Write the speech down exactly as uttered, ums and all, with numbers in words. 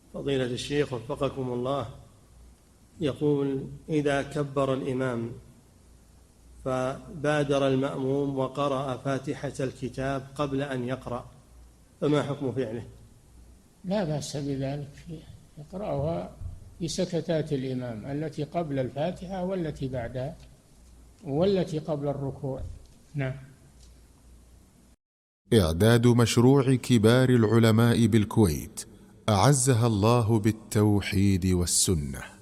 فضيلة الشيخ وفقكم الله، يقول: إذا كبر الإمام فبادر المأموم وقرأ فاتحة الكتاب قبل أن يقرأ، فما حكم فعله؟ لا بأس بذلك، يقرأها في سكتات الإمام التي قبل الفاتحة والتي بعدها والتي قبل الركوع. نعم. إعداد مشروع كبار العلماء بالكويت أعزها الله بالتوحيد والسنة.